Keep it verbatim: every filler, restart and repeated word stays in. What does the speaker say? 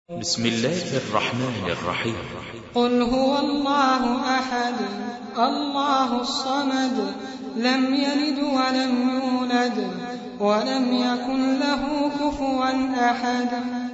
بسم الله الرحمن الرحيم. قل هو الله أحد الله الصمد لم يلد ولم يولد ولم يكن له كفوا أحد